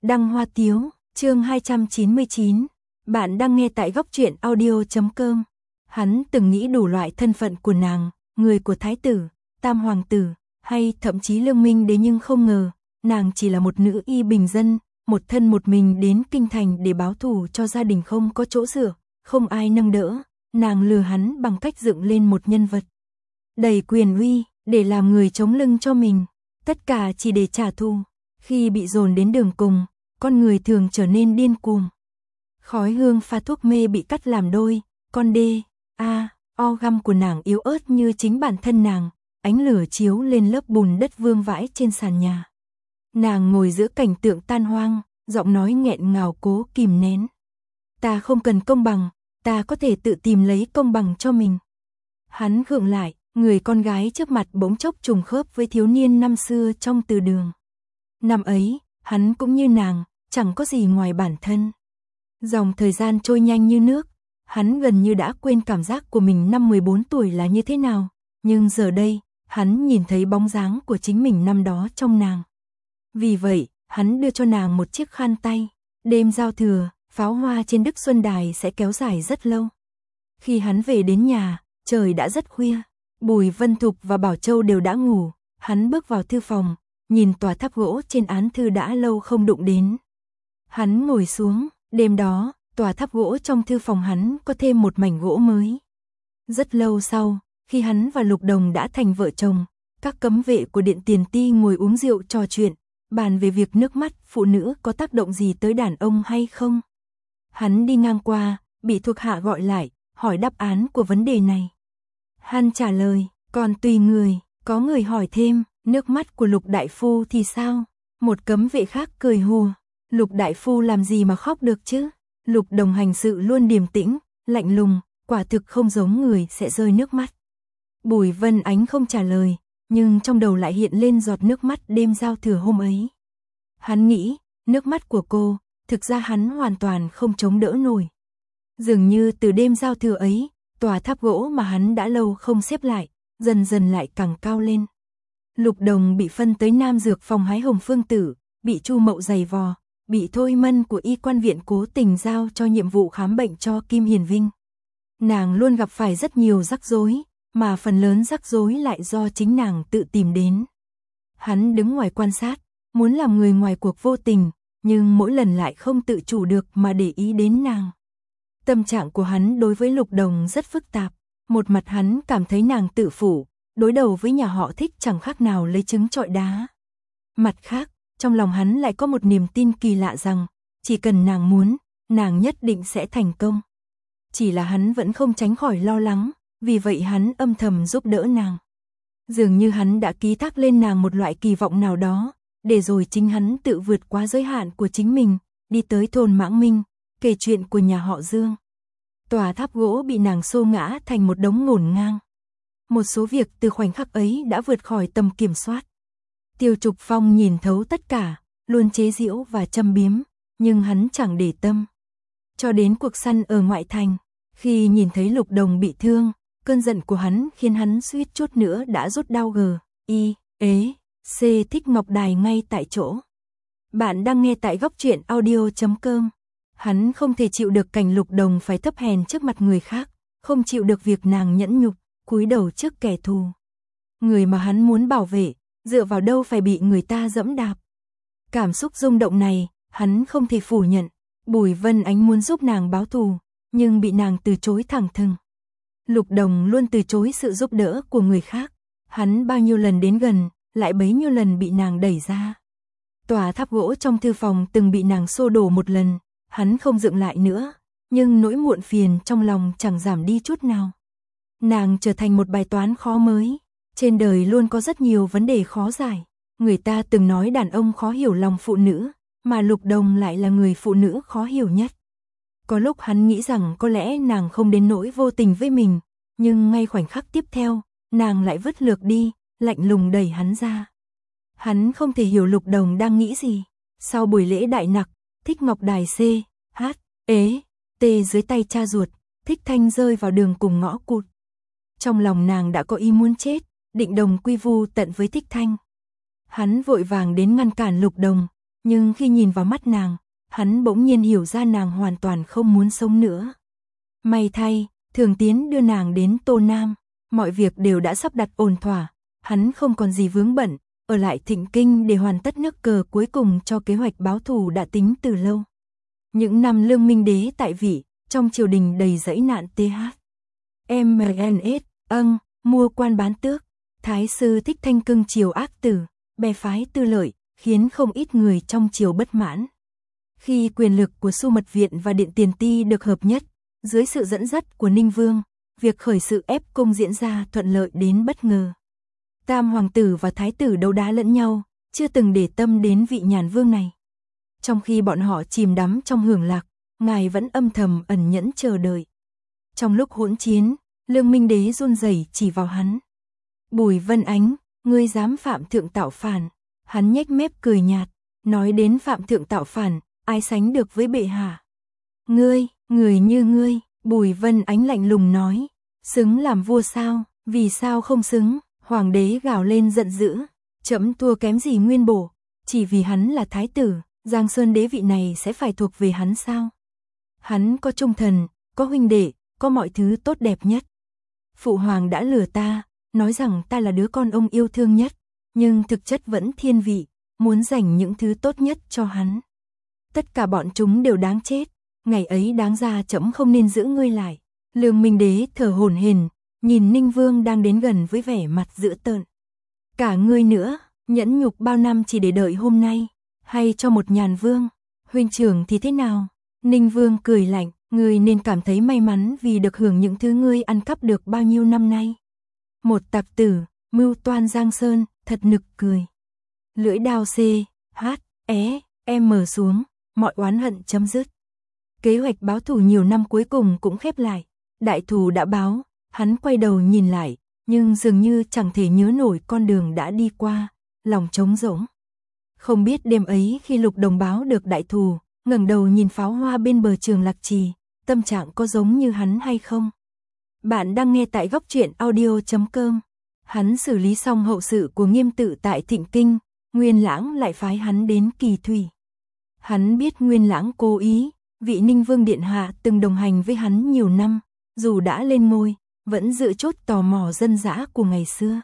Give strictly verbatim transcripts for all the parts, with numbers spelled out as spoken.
Đăng Hoa Tiếu, chương hai trăm chín mươi chín. Bạn đang nghe tại góc truyện audio chấm com. Hắn từng nghĩ đủ loại thân phận của nàng, người của thái tử, tam hoàng tử, hay thậm chí lương minh đế, nhưng không ngờ, nàng chỉ là một nữ y bình dân, một thân một mình đến kinh thành để báo thù cho gia đình không có chỗ dựa, không ai nâng đỡ. Nàng lừa hắn bằng cách dựng lên một nhân vật đầy quyền uy, để làm người chống lưng cho mình, tất cả chỉ để trả thù. Khi bị dồn đến đường cùng, con người thường trở nên điên cuồng. Khói hương pha thuốc mê bị cắt làm đôi, con đê, a, o găm của nàng yếu ớt như chính bản thân nàng, ánh lửa chiếu lên lớp bùn đất vương vãi trên sàn nhà. Nàng ngồi giữa cảnh tượng tan hoang, giọng nói nghẹn ngào cố kìm nén. Ta không cần công bằng, ta có thể tự tìm lấy công bằng cho mình. Hắn gượng lại, người con gái trước mặt bỗng chốc trùng khớp với thiếu niên năm xưa trong từ đường. Năm ấy, hắn cũng như nàng, chẳng có gì ngoài bản thân. Dòng thời gian trôi nhanh như nước, hắn gần như đã quên cảm giác của mình năm mười bốn tuổi là như thế nào, nhưng giờ đây, hắn nhìn thấy bóng dáng của chính mình năm đó trong nàng. Vì vậy, hắn đưa cho nàng một chiếc khăn tay. Đêm giao thừa, pháo hoa trên Đức Xuân Đài sẽ kéo dài rất lâu. Khi hắn về đến nhà, trời đã rất khuya, Bùi Vân Thục và Bảo Châu đều đã ngủ. Hắn bước vào thư phòng, nhìn tòa tháp gỗ trên án thư đã lâu không đụng đến. Hắn ngồi xuống, đêm đó, tòa tháp gỗ trong thư phòng hắn có thêm một mảnh gỗ mới. Rất lâu sau, khi hắn và Lục Đồng đã thành vợ chồng, các cấm vệ của Điện Tiền Ti ngồi uống rượu trò chuyện, bàn về việc nước mắt phụ nữ có tác động gì tới đàn ông hay không. Hắn đi ngang qua, bị thuộc hạ gọi lại, hỏi đáp án của vấn đề này. Hắn trả lời, còn tùy người. Có người hỏi thêm, nước mắt của Lục đại phu thì sao? Một cấm vệ khác cười hùa, Lục đại phu làm gì mà khóc được chứ? Lục Đồng hành sự luôn điềm tĩnh, lạnh lùng, quả thực không giống người sẽ rơi nước mắt. Bùi Vân Ánh không trả lời, nhưng trong đầu lại hiện lên giọt nước mắt đêm giao thừa hôm ấy. Hắn nghĩ, nước mắt của cô, thực ra hắn hoàn toàn không chống đỡ nổi. Dường như từ đêm giao thừa ấy, tòa tháp gỗ mà hắn đã lâu không xếp lại, dần dần lại càng cao lên. Lục Đồng bị phân tới Nam Dược phòng hái hồng phương tử, bị Chu Mậu giày vò, bị Thôi Mân của y quan viện cố tình giao cho nhiệm vụ khám bệnh cho Kim Hiền Vinh. Nàng luôn gặp phải rất nhiều rắc rối, mà phần lớn rắc rối lại do chính nàng tự tìm đến. Hắn đứng ngoài quan sát, muốn làm người ngoài cuộc vô tình, nhưng mỗi lần lại không tự chủ được mà để ý đến nàng. Tâm trạng của hắn đối với Lục Đồng rất phức tạp. Một mặt hắn cảm thấy nàng tự phủ, đối đầu với nhà họ Thích chẳng khác nào lấy trứng trọi đá. Mặt khác, trong lòng hắn lại có một niềm tin kỳ lạ rằng, chỉ cần nàng muốn, nàng nhất định sẽ thành công. Chỉ là hắn vẫn không tránh khỏi lo lắng, vì vậy hắn âm thầm giúp đỡ nàng. Dường như hắn đã ký thác lên nàng một loại kỳ vọng nào đó, để rồi chính hắn tự vượt qua giới hạn của chính mình, đi tới thôn Mãng Minh, kể chuyện của nhà họ Dương. Tòa tháp gỗ bị nàng xô ngã thành một đống ngổn ngang. Một số việc từ khoảnh khắc ấy đã vượt khỏi tầm kiểm soát. Tiêu Trục Phong nhìn thấu tất cả, luôn chế giễu và châm biếm, nhưng hắn chẳng để tâm. Cho đến cuộc săn ở ngoại thành, khi nhìn thấy Lục Đồng bị thương, cơn giận của hắn khiến hắn suýt chút nữa đã rút đao gờ, y, ế, c Thích Ngọc Đài ngay tại chỗ. Bạn đang nghe tại góc truyện audio chấm com. Hắn không thể chịu được cảnh Lục Đồng phải thấp hèn trước mặt người khác, không chịu được việc nàng nhẫn nhục, cúi đầu trước kẻ thù. Người mà hắn muốn bảo vệ, dựa vào đâu phải bị người ta dẫm đạp. Cảm xúc rung động này, hắn không thể phủ nhận. Bùi Vân Ánh muốn giúp nàng báo thù, nhưng bị nàng từ chối thẳng thừng. Lục Đồng luôn từ chối sự giúp đỡ của người khác. Hắn bao nhiêu lần đến gần, lại bấy nhiêu lần bị nàng đẩy ra. Tòa tháp gỗ trong thư phòng từng bị nàng xô đổ một lần. Hắn không dựng lại nữa, nhưng nỗi muộn phiền trong lòng chẳng giảm đi chút nào. Nàng trở thành một bài toán khó mới. Trên đời luôn có rất nhiều vấn đề khó giải. Người ta từng nói đàn ông khó hiểu lòng phụ nữ, mà Lục Đồng lại là người phụ nữ khó hiểu nhất. Có lúc hắn nghĩ rằng có lẽ nàng không đến nỗi vô tình với mình, nhưng ngay khoảnh khắc tiếp theo, nàng lại vứt lược đi, lạnh lùng đẩy hắn ra. Hắn không thể hiểu Lục Đồng đang nghĩ gì. Sau buổi lễ đại nặc, Thích Ngọc Đài C, H, ế, T dưới tay cha ruột, Thích Thanh rơi vào đường cùng ngõ cụt. Trong lòng nàng đã có ý muốn chết, định đồng quy vu tận với Thích Thanh. Hắn vội vàng đến ngăn cản Lục Đồng, nhưng khi nhìn vào mắt nàng, hắn bỗng nhiên hiểu ra nàng hoàn toàn không muốn sống nữa. May thay, Thường Tiến đưa nàng đến Tô Nam, mọi việc đều đã sắp đặt ổn thỏa, hắn không còn gì vướng bận, ở lại Thịnh Kinh để hoàn tất nước cờ cuối cùng cho kế hoạch báo thù đã tính từ lâu. Những năm Lương Minh Đế tại vị, trong triều đình đầy dẫy nạn th. em en ét, âng, mua quan bán tước, thái sư Thích Thanh cưng triều ác tử, bè phái tư lợi, khiến không ít người trong triều bất mãn. Khi quyền lực của Xu Mật Viện và Điện Tiền Ti được hợp nhất, dưới sự dẫn dắt của Ninh Vương, việc khởi sự ép cung diễn ra thuận lợi đến bất ngờ. Tam hoàng tử và thái tử đấu đá lẫn nhau, chưa từng để tâm đến vị nhàn vương này. Trong khi bọn họ chìm đắm trong hưởng lạc, ngài vẫn âm thầm ẩn nhẫn chờ đợi. Trong lúc hỗn chiến, Lương Minh Đế run rẩy chỉ vào hắn. Bùi Vân Ánh, ngươi dám phạm thượng tạo phản. Hắn nhếch mép cười nhạt, nói đến phạm thượng tạo phản, ai sánh được với bệ hạ. Ngươi, người như ngươi, Bùi Vân Ánh lạnh lùng nói, xứng làm vua sao, vì sao không xứng, hoàng đế gào lên giận dữ, trẫm thua kém gì Nguyên Bổ, chỉ vì hắn là thái tử, Giang Sơn đế vị này sẽ phải thuộc về hắn sao? Hắn có trung thần, có huynh đệ, có mọi thứ tốt đẹp nhất. Phụ hoàng đã lừa ta, nói rằng ta là đứa con ông yêu thương nhất, nhưng thực chất vẫn thiên vị, muốn dành những thứ tốt nhất cho hắn. Tất cả bọn chúng đều đáng chết, ngày ấy đáng ra trẫm không nên giữ ngươi lại. Lương Minh Đế thở hổn hển, nhìn Ninh Vương đang đến gần với vẻ mặt dữ tợn. Cả ngươi nữa, nhẫn nhục bao năm chỉ để đợi hôm nay, hay cho một nhàn vương, huynh trưởng thì thế nào? Ninh Vương cười lạnh, ngươi nên cảm thấy may mắn vì được hưởng những thứ ngươi ăn cắp được bao nhiêu năm nay. Một tặc tử, mưu toan Giang Sơn, thật nực cười. Lưỡi đao C, H, E, M xuống, mọi oán hận chấm dứt. Kế hoạch báo thù nhiều năm cuối cùng cũng khép lại, đại thù đã báo, hắn quay đầu nhìn lại, nhưng dường như chẳng thể nhớ nổi con đường đã đi qua, lòng trống rỗng. Không biết đêm ấy khi Lục Đồng báo được đại thù, ngẩng đầu nhìn pháo hoa bên bờ Trường Lạc Trì, tâm trạng có giống như hắn hay không? Bạn đang nghe tại góc truyện audio chấm com. Hắn xử lý xong hậu sự của Nghiêm Tự tại Thịnh Kinh, Nguyên Lãng lại phái hắn đến Kỳ Thủy. Hắn biết Nguyên Lãng cố ý, vị Ninh Vương điện hạ từng đồng hành với hắn nhiều năm, dù đã lên ngôi, vẫn giữ chốt tò mò dân dã của ngày xưa.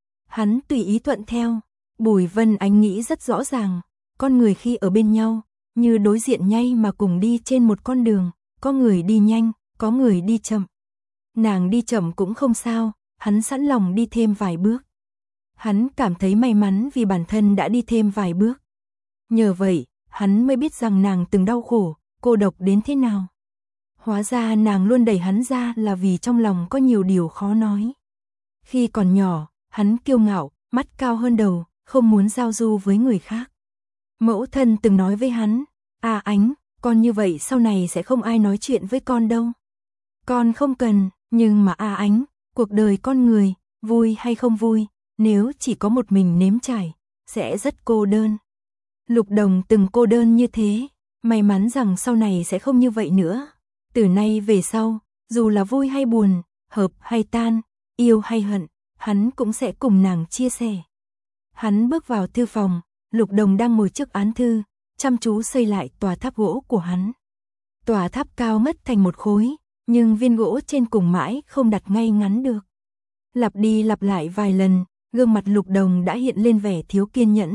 Hắn tùy ý thuận theo. Bùi Vân Ánh nghĩ rất rõ ràng, con người khi ở bên nhau, như đối diện nhay mà cùng đi trên một con đường, có người đi nhanh, có người đi chậm. Nàng đi chậm cũng không sao, hắn sẵn lòng đi thêm vài bước. Hắn cảm thấy may mắn vì bản thân đã đi thêm vài bước. Nhờ vậy, hắn mới biết rằng nàng từng đau khổ, cô độc đến thế nào. Hóa ra nàng luôn đẩy hắn ra là vì trong lòng có nhiều điều khó nói. Khi còn nhỏ, hắn kiêu ngạo, mắt cao hơn đầu, không muốn giao du với người khác. Mẫu thân từng nói với hắn, à Ánh, con như vậy sau này sẽ không ai nói chuyện với con đâu. Con không cần, nhưng mà à Ánh, cuộc đời con người, vui hay không vui, nếu chỉ có một mình nếm trải, sẽ rất cô đơn. Lục Đồng từng cô đơn như thế, may mắn rằng sau này sẽ không như vậy nữa. Từ nay về sau, dù là vui hay buồn, hợp hay tan, yêu hay hận, hắn cũng sẽ cùng nàng chia sẻ. Hắn bước vào thư phòng, Lục Đồng đang ngồi trước án thư, chăm chú xây lại tòa tháp gỗ của hắn. Tòa tháp cao ngất thành một khối, nhưng viên gỗ trên cùng mãi không đặt ngay ngắn được. Lặp đi lặp lại vài lần, gương mặt Lục Đồng đã hiện lên vẻ thiếu kiên nhẫn.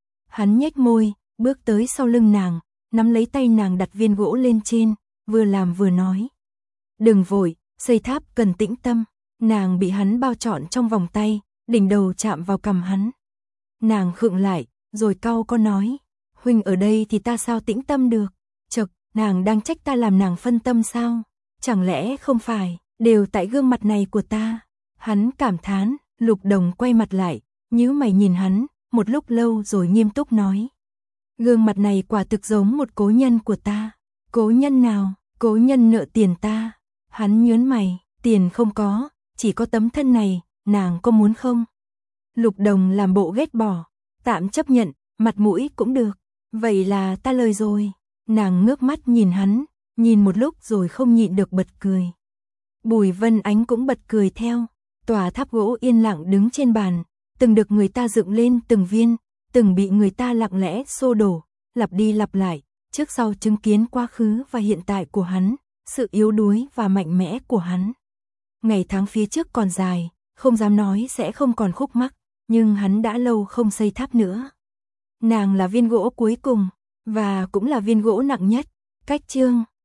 Hắn nhếch môi, bước tới sau lưng nàng, nắm lấy tay nàng đặt viên gỗ lên trên, vừa làm vừa nói. Đừng vội, xây tháp cần tĩnh tâm. Nàng bị hắn bao trọn trong vòng tay, đỉnh đầu chạm vào cằm hắn. Nàng khựng lại, rồi cau có nói, huynh ở đây thì ta sao tĩnh tâm được? Chậc, nàng đang trách ta làm nàng phân tâm sao? Chẳng lẽ không phải, đều tại gương mặt này của ta? Hắn cảm thán. Lục Đồng quay mặt lại, nhíu mày nhìn hắn, một lúc lâu rồi nghiêm túc nói. Gương mặt này quả thực giống một cố nhân của ta. Cố nhân nào? Cố nhân nợ tiền ta. Hắn nhớn mày, tiền không có, chỉ có tấm thân này, nàng có muốn không? Lục Đồng làm bộ ghét bỏ, tạm chấp nhận, mặt mũi cũng được. Vậy là ta lời rồi. Nàng ngước mắt nhìn hắn, nhìn một lúc rồi không nhịn được bật cười. Bùi Vân Ánh cũng bật cười theo. Tòa tháp gỗ yên lặng đứng trên bàn, từng được người ta dựng lên từng viên, từng bị người ta lặng lẽ xô đổ, lặp đi lặp lại, trước sau chứng kiến quá khứ và hiện tại của hắn, sự yếu đuối và mạnh mẽ của hắn. Ngày tháng phía trước còn dài, không dám nói sẽ không còn khúc mắc, nhưng hắn đã lâu không xây tháp nữa. Nàng là viên gỗ cuối cùng, và cũng là viên gỗ nặng nhất. Cách chương